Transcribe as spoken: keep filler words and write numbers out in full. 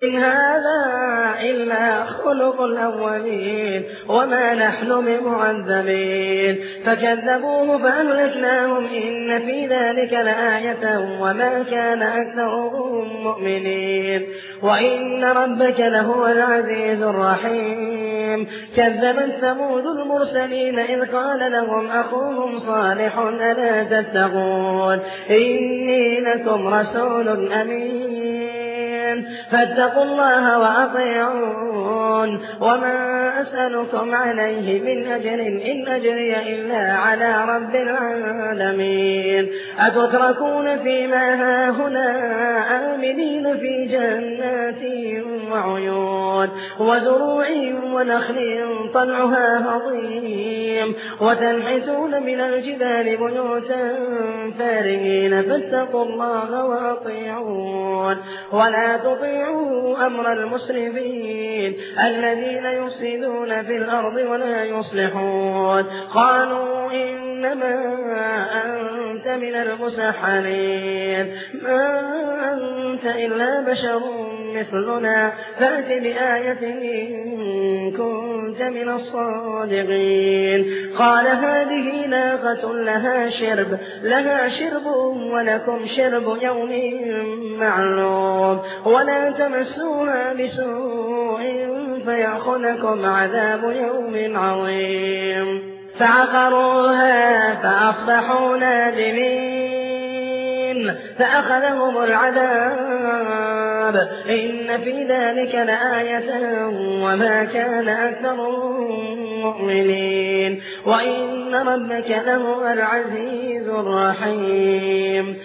إن هذا إلا خلق الأولين وما نحن بمعذبين فكذبوه فأهلكناهم إن في ذلك لآية وما كان أكثرهم مؤمنين وإن ربك لهو العزيز الرحيم كذبت ثمود المرسلين إذ قال لهم أخوهم صالح ألا تتقون إني لكم رسول أمين فاتقوا الله وأطيعون وما أسألكم عليه من أجر إن أجري إلا على رب العالمين أتتركون فيما هاهنا آمنين في جنات وعيون وزروع ونخل طلعها هضيم وتنحتون من الجبال بيوتا فارهين فاتقوا الله وأطيعون ولا تطيعوا أمر المسرفين الذين يفسدون في الأرض ولا يصلحون قالوا إنما أنت من المسحرين ما أنت إلا بشر مثلنا فأت بآية إن كنت من الصادقين قال هذه ناقة لها شرب لها شرب ولكم شرب يوم معلوم ولا تمسوها بسوء فيأخذكم عذاب يوم عظيم فعقروها فأصبحوا نادمين فأخذهم العذاب إن في ذلك لآية وما كان أكثرهم مؤمنين وإن ربك لهو العزيز الرحيم